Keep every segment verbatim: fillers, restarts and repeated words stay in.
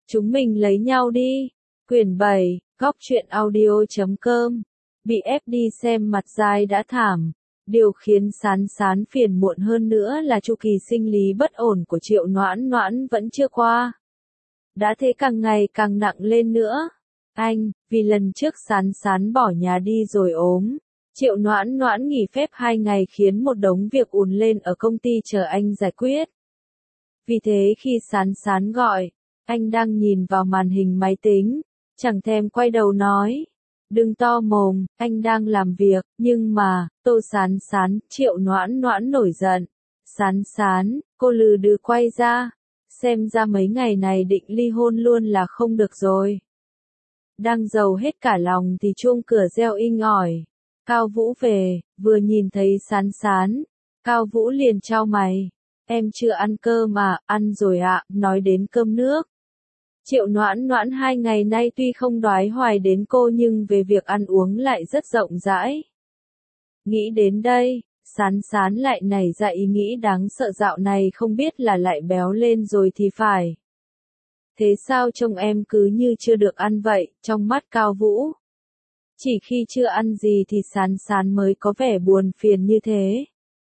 Chúng mình lấy nhau đi. Quyển bảy, góc truyện audio chấm com. Bị ép đi xem mặt dai đã thảm. Điều khiến Sán Sán phiền muộn hơn nữa là chu kỳ sinh lý bất ổn của Triệu Noãn Noãn vẫn chưa qua. Đã thế càng ngày càng nặng lên nữa. Anh, vì lần trước Sán Sán bỏ nhà đi rồi ốm. Triệu Noãn Noãn nghỉ phép hai ngày khiến một đống việc ùn lên ở công ty chờ anh giải quyết. Vì thế khi Sán Sán gọi, anh đang nhìn vào màn hình máy tính, chẳng thèm quay đầu nói. Đừng to mồm, anh đang làm việc, nhưng mà, Tô Sán Sán, Triệu Noãn Noãn nổi giận. Sán Sán, cô lừ đừ quay ra, xem ra mấy ngày này định ly hôn luôn là không được rồi. Đang giàu hết cả lòng thì chuông cửa reo inh ỏi. Cao Vũ về, vừa nhìn thấy Sán Sán, Cao Vũ liền chau mày. Em chưa ăn cơm à, ăn rồi ạ, nói đến cơm nước. Triệu Noãn Noãn hai ngày nay tuy không đoái hoài đến cô nhưng về việc ăn uống lại rất rộng rãi. Nghĩ đến đây, Sán Sán lại nảy ra ý nghĩ đáng sợ dạo này không biết là lại béo lên rồi thì phải. Thế sao trông em cứ như chưa được ăn vậy, trong mắt Cao Vũ? Chỉ khi chưa ăn gì thì Sán Sán mới có vẻ buồn phiền như thế.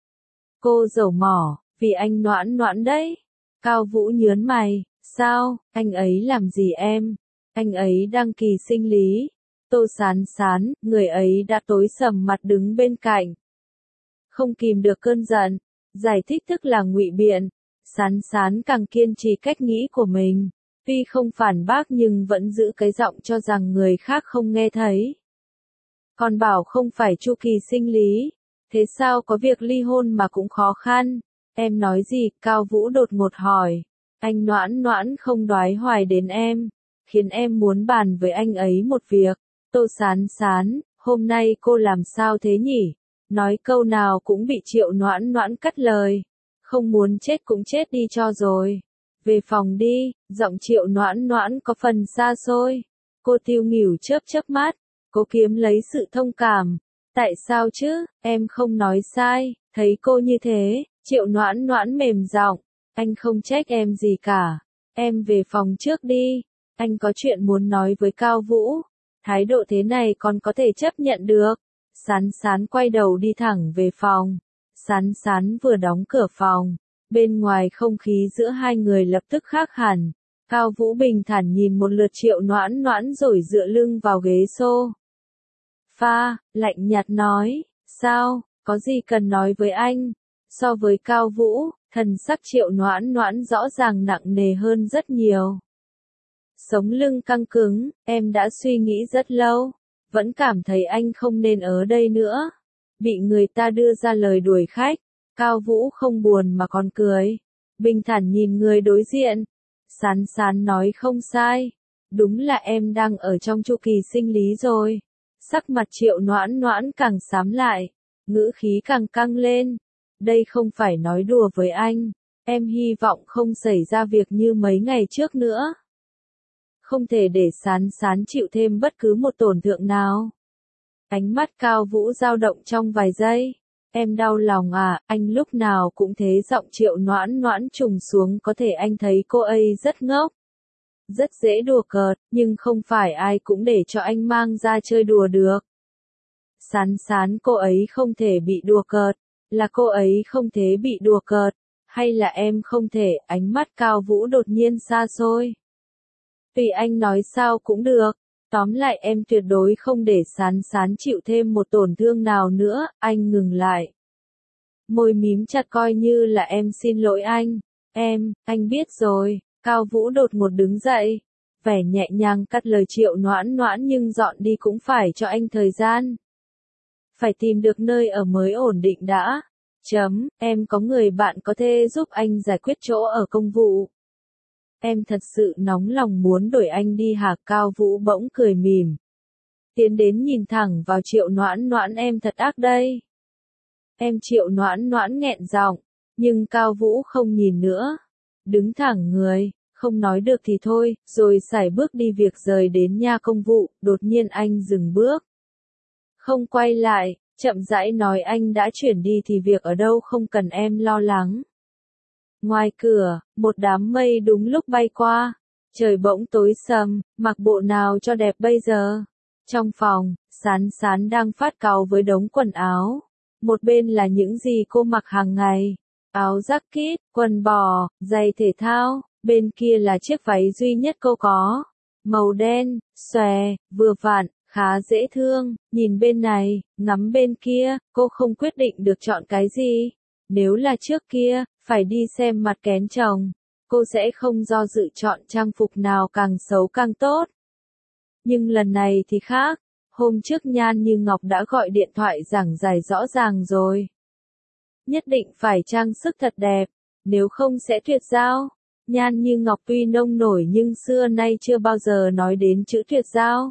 Cô dầu mỏ, vì anh Noãn Noãn đấy. Cao Vũ nhớn mày, sao, anh ấy làm gì em? Anh ấy đang kỳ sinh lý. Tô Sán Sán, người ấy đã tối sầm mặt đứng bên cạnh. Không kìm được cơn giận, giải thích tức là ngụy biện. Sán Sán càng kiên trì cách nghĩ của mình, tuy không phản bác nhưng vẫn giữ cái giọng cho rằng người khác không nghe thấy. Còn bảo không phải chu kỳ sinh lý, thế sao có việc ly hôn mà cũng khó khăn? Em nói gì? Cao Vũ đột ngột hỏi. Anh Noãn Noãn không đoái hoài đến em, khiến em muốn bàn với anh ấy một việc. Tô Sán Sán, hôm nay cô làm sao thế nhỉ? Nói câu nào cũng bị Triệu Noãn Noãn cắt lời. Không muốn chết cũng chết đi cho rồi. Về phòng đi, giọng Triệu Noãn Noãn có phần xa xôi. Cô tiêu nghỉu chớp chớp mắt, cố kiếm lấy sự thông cảm. Tại sao chứ, em không nói sai, thấy cô như thế, Triệu Noãn Noãn mềm giọng. Anh không trách em gì cả. Em về phòng trước đi. Anh có chuyện muốn nói với Cao Vũ. Thái độ thế này còn có thể chấp nhận được. Sán Sán quay đầu đi thẳng về phòng. Sán Sán vừa đóng cửa phòng. Bên ngoài không khí giữa hai người lập tức khác hẳn. Cao Vũ bình thản nhìn một lượt Triệu Noãn Noãn rồi dựa lưng vào ghế xô. Pha, lạnh nhạt nói. Sao, có gì cần nói với anh? So với Cao Vũ, thần sắc Triệu Noãn Noãn rõ ràng nặng nề hơn rất nhiều. Sống lưng căng cứng, em đã suy nghĩ rất lâu, vẫn cảm thấy anh không nên ở đây nữa. Bị người ta đưa ra lời đuổi khách, Cao Vũ không buồn mà còn cười, bình thản nhìn người đối diện. Sán Sán nói không sai, đúng là em đang ở trong chu kỳ sinh lý rồi. Sắc mặt Triệu Noãn Noãn càng xám lại, ngữ khí càng căng lên. Đây không phải nói đùa với anh, em hy vọng không xảy ra việc như mấy ngày trước nữa. Không thể để Sán Sán chịu thêm bất cứ một tổn thương nào. Ánh mắt Cao Vũ dao động trong vài giây. Em đau lòng à, anh lúc nào cũng thế. Giọng Triệu Noãn Noãn trùng xuống, có thể anh thấy cô ấy rất ngốc. Rất dễ đùa cợt, nhưng không phải ai cũng để cho anh mang ra chơi đùa được. Sán Sán, cô ấy không thể bị đùa cợt. Là cô ấy không thể bị đùa cợt, hay là em không thể? Ánh mắt Cao Vũ đột nhiên xa xôi. Tùy anh nói sao cũng được, tóm lại em tuyệt đối không để Sán Sán chịu thêm một tổn thương nào nữa. Anh ngừng lại, môi mím chặt coi như là em xin lỗi anh. Em, anh biết rồi. Cao Vũ đột ngột đứng dậy, vẻ nhẹ nhàng cắt lời Triệu Noãn Noãn, nhưng dọn đi cũng phải cho anh thời gian. Phải tìm được nơi ở mới ổn định đã. Chấm, em có người bạn có thể giúp anh giải quyết chỗ ở công vụ. Em thật sự nóng lòng muốn đổi anh đi hả? Cao Vũ bỗng cười mỉm. Tiến đến nhìn thẳng vào Triệu Noãn Noãn, em thật ác đây. Em. Triệu Noãn Noãn nghẹn giọng, nhưng Cao Vũ không nhìn nữa. Đứng thẳng người, không nói được thì thôi, rồi sải bước đi việc rời đến nhà công vụ. Đột nhiên anh dừng bước. Không quay lại, chậm rãi nói, anh đã chuyển đi thì việc ở đâu không cần em lo lắng. Ngoài cửa, một đám mây đúng lúc bay qua. Trời bỗng tối sầm, mặc bộ nào cho đẹp bây giờ? Trong phòng, Sán Sán đang phát cáu với đống quần áo. Một bên là những gì cô mặc hàng ngày, áo jacket, quần bò, giày thể thao, bên kia là chiếc váy duy nhất cô có. Màu đen, xòe, vừa vặn, khá dễ thương, nhìn bên này, ngắm bên kia, cô không quyết định được chọn cái gì. Nếu là trước kia, phải đi xem mặt kén chồng, cô sẽ không do dự chọn trang phục nào càng xấu càng tốt. Nhưng lần này thì khác, hôm trước Nhan Như Ngọc đã gọi điện thoại giảng giải rõ ràng rồi. Nhất định phải trang sức thật đẹp, nếu không sẽ tuyệt giao. Nhan Như Ngọc tuy nông nổi nhưng xưa nay chưa bao giờ nói đến chữ tuyệt giao.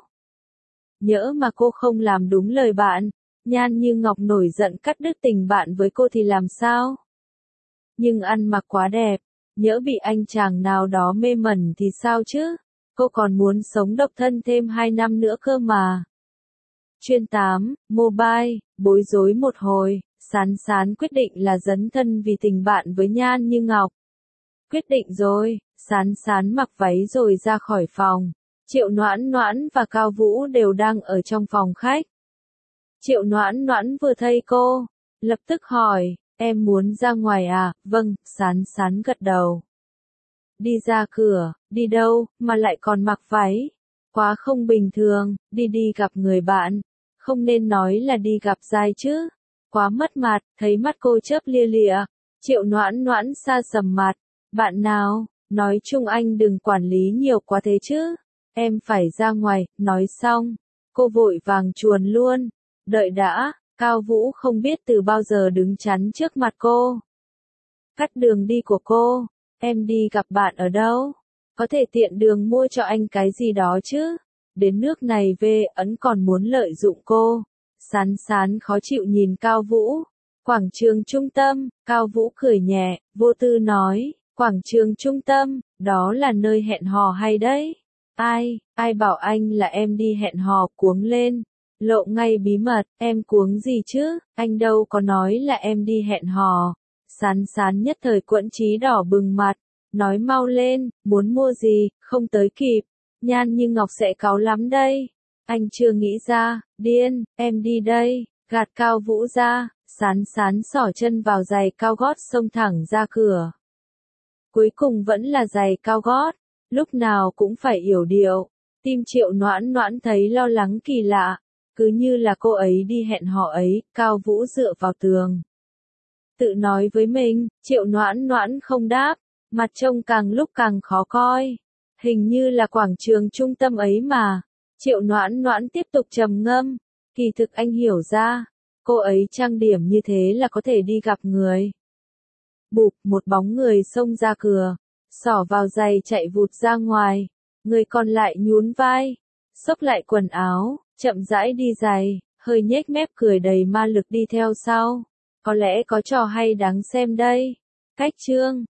Nhỡ mà cô không làm đúng lời bạn, Nhan Như Ngọc nổi giận cắt đứt tình bạn với cô thì làm sao? Nhưng ăn mặc quá đẹp, nhỡ bị anh chàng nào đó mê mẩn thì sao chứ? Cô còn muốn sống độc thân thêm hai năm nữa cơ mà. Chuyên tám, Mobile, bối rối một hồi, Sán Sán quyết định là dấn thân vì tình bạn với Nhan Như Ngọc. Quyết định rồi, Sán Sán mặc váy rồi ra khỏi phòng. Triệu Noãn Noãn và Cao Vũ đều đang ở trong phòng khách. Triệu Noãn Noãn vừa thấy cô, lập tức hỏi, em muốn ra ngoài à? Vâng, Sán Sán gật đầu. Đi ra cửa, đi đâu, mà lại còn mặc váy? Quá không bình thường, đi đi gặp người bạn. Không nên nói là đi gặp giai chứ. Quá mất mặt, thấy mắt cô chớp lia lịa. Triệu Noãn Noãn sa sầm mặt. Bạn nào, nói chung anh đừng quản lý nhiều quá thế chứ. Em phải ra ngoài, nói xong. Cô vội vàng chuồn luôn. Đợi đã, Cao Vũ không biết từ bao giờ đứng chắn trước mặt cô. Cắt đường đi của cô. Em đi gặp bạn ở đâu? Có thể tiện đường mua cho anh cái gì đó chứ? Đến nước này về ấn còn muốn lợi dụng cô. Sán Sán khó chịu nhìn Cao Vũ. Quảng trường trung tâm, Cao Vũ cười nhẹ, vô tư nói, quảng trường trung tâm, đó là nơi hẹn hò hay đấy. Ai, ai bảo anh là em đi hẹn hò, cuống lên. Lộ ngay bí mật, em cuống gì chứ, anh đâu có nói là em đi hẹn hò. Sán Sán nhất thời quẫn trí đỏ bừng mặt, nói mau lên, muốn mua gì, không tới kịp. Nhan Như Ngọc sẽ cáu lắm đây. Anh chưa nghĩ ra, điên, em đi đây, gạt Cao Vũ ra. Sán Sán xỏ chân vào giày cao gót xông thẳng ra cửa. Cuối cùng vẫn là giày cao gót, lúc nào cũng phải yểu điệu. Tim Triệu Noãn Noãn thấy lo lắng kỳ lạ, cứ như là cô ấy đi hẹn hò ấy. Cao Vũ dựa vào tường, tự nói với mình. Triệu Noãn Noãn không đáp, mặt trông càng lúc càng khó coi. Hình như là quảng trường trung tâm ấy mà. Triệu Noãn Noãn tiếp tục trầm ngâm, kỳ thực anh hiểu ra, cô ấy trang điểm như thế là có thể đi gặp người. Bụp, một bóng người xông ra cửa, xỏ vào giày chạy vụt ra ngoài. Người còn lại nhún vai, xốc lại quần áo, chậm rãi đi giày, hơi nhếch mép cười đầy ma lực đi theo sau. Có lẽ có trò hay đáng xem đây. Cách chương